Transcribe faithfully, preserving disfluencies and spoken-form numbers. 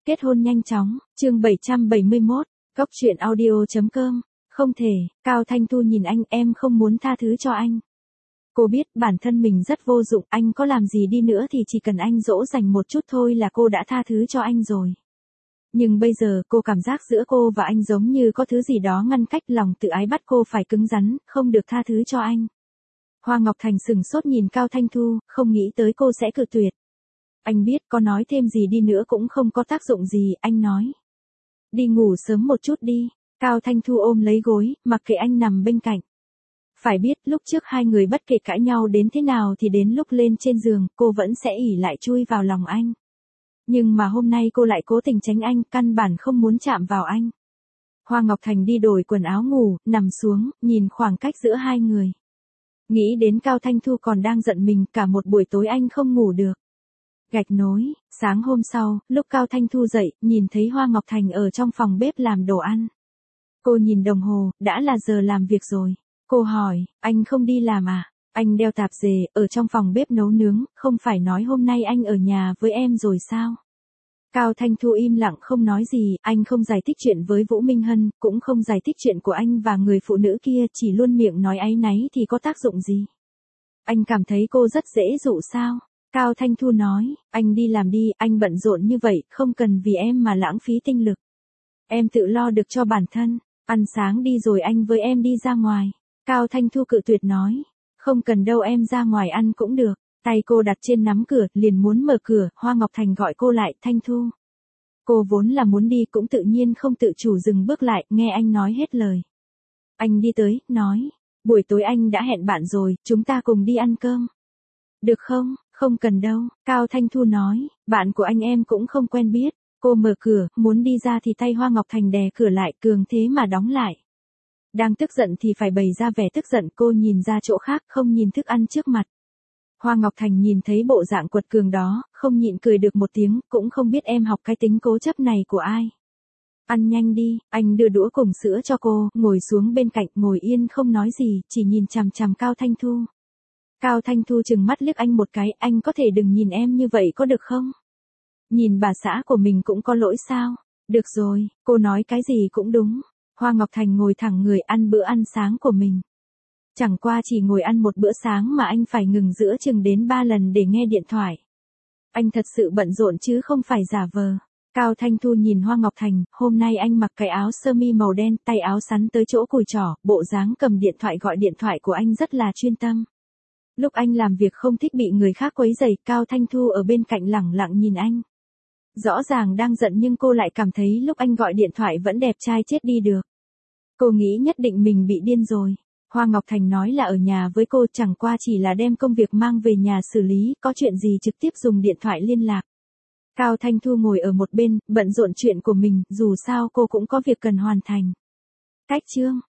Kết hôn nhanh chóng, chương bảy trăm bảy mươi mốt, Cốc truyện audio chấm com. Không thể, Cao Thanh Thu nhìn anh, em không muốn tha thứ cho anh. Cô biết bản thân mình rất vô dụng, anh có làm gì đi nữa thì chỉ cần anh dỗ dành một chút thôi là cô đã tha thứ cho anh rồi. Nhưng bây giờ cô cảm giác giữa cô và anh giống như có thứ gì đó ngăn cách, lòng tự ái bắt cô phải cứng rắn, không được tha thứ cho anh. Hoa Ngọc Thành sừng sốt nhìn Cao Thanh Thu, không nghĩ tới cô sẽ cự tuyệt. Anh biết có nói thêm gì đi nữa cũng không có tác dụng gì, anh nói. Đi ngủ sớm một chút đi. Cao Thanh Thu ôm lấy gối, mặc kệ anh nằm bên cạnh. Phải biết lúc trước hai người bất kể cãi nhau đến thế nào thì đến lúc lên trên giường, cô vẫn sẽ ỉ lại chui vào lòng anh. Nhưng mà hôm nay cô lại cố tình tránh anh, căn bản không muốn chạm vào anh. Hoa Ngọc Thành đi đổi quần áo ngủ, nằm xuống, nhìn khoảng cách giữa hai người. Nghĩ đến Cao Thanh Thu còn đang giận mình, cả một buổi tối anh không ngủ được. Gạch nối, sáng hôm sau, lúc Cao Thanh Thu dậy, nhìn thấy Hoa Ngọc Thành ở trong phòng bếp làm đồ ăn. Cô nhìn đồng hồ, đã là giờ làm việc rồi. Cô hỏi, anh không đi làm à? Anh đeo tạp dề, ở trong phòng bếp nấu nướng, không phải nói hôm nay anh ở nhà với em rồi sao? Cao Thanh Thu im lặng không nói gì, anh không giải thích chuyện với Vũ Minh Hân, cũng không giải thích chuyện của anh và người phụ nữ kia, chỉ luôn miệng nói áy náy thì có tác dụng gì? Anh cảm thấy cô rất dễ dụ sao? Cao Thanh Thu nói, anh đi làm đi, anh bận rộn như vậy, không cần vì em mà lãng phí tinh lực. Em tự lo được cho bản thân, ăn sáng đi rồi anh với em đi ra ngoài. Cao Thanh Thu cự tuyệt nói, không cần đâu, em ra ngoài ăn cũng được. Tay cô đặt trên nắm cửa, liền muốn mở cửa, Hoa Ngọc Thành gọi cô lại, Thanh Thu. Cô vốn là muốn đi cũng tự nhiên không tự chủ dừng bước lại, nghe anh nói hết lời. Anh đi tới, nói, buổi tối anh đã hẹn bạn rồi, chúng ta cùng đi ăn cơm. Được không? Không cần đâu, Cao Thanh Thu nói, bạn của anh em cũng không quen biết. Cô mở cửa, muốn đi ra thì tay Hoa Ngọc Thành đè cửa lại, cường thế mà đóng lại. Đang tức giận thì phải bày ra vẻ tức giận, cô nhìn ra chỗ khác, không nhìn thức ăn trước mặt. Hoa Ngọc Thành nhìn thấy bộ dạng quật cường đó, không nhịn cười được một tiếng, cũng không biết em học cái tính cố chấp này của ai. Ăn nhanh đi, anh đưa đũa cùng sữa cho cô, ngồi xuống bên cạnh, ngồi yên không nói gì, chỉ nhìn chằm chằm Cao Thanh Thu. Cao Thanh Thu chừng mắt liếc anh một cái, anh có thể đừng nhìn em như vậy có được không? Nhìn bà xã của mình cũng có lỗi sao? Được rồi, cô nói cái gì cũng đúng. Hoa Ngọc Thành ngồi thẳng người ăn bữa ăn sáng của mình. Chẳng qua chỉ ngồi ăn một bữa sáng mà anh phải ngừng giữa chừng đến ba lần để nghe điện thoại. Anh thật sự bận rộn chứ không phải giả vờ. Cao Thanh Thu nhìn Hoa Ngọc Thành, hôm nay anh mặc cái áo sơ mi màu đen, tay áo sắn tới chỗ cùi chỏ, bộ dáng cầm điện thoại gọi điện thoại của anh rất là chuyên tâm. Lúc anh làm việc không thích bị người khác quấy rầy, Cao Thanh Thu ở bên cạnh lẳng lặng nhìn anh. Rõ ràng đang giận nhưng cô lại cảm thấy lúc anh gọi điện thoại vẫn đẹp trai chết đi được. Cô nghĩ nhất định mình bị điên rồi. Hoa Ngọc Thành nói là ở nhà với cô, chẳng qua chỉ là đem công việc mang về nhà xử lý, có chuyện gì trực tiếp dùng điện thoại liên lạc. Cao Thanh Thu ngồi ở một bên, bận rộn chuyện của mình, dù sao cô cũng có việc cần hoàn thành. Cách chương,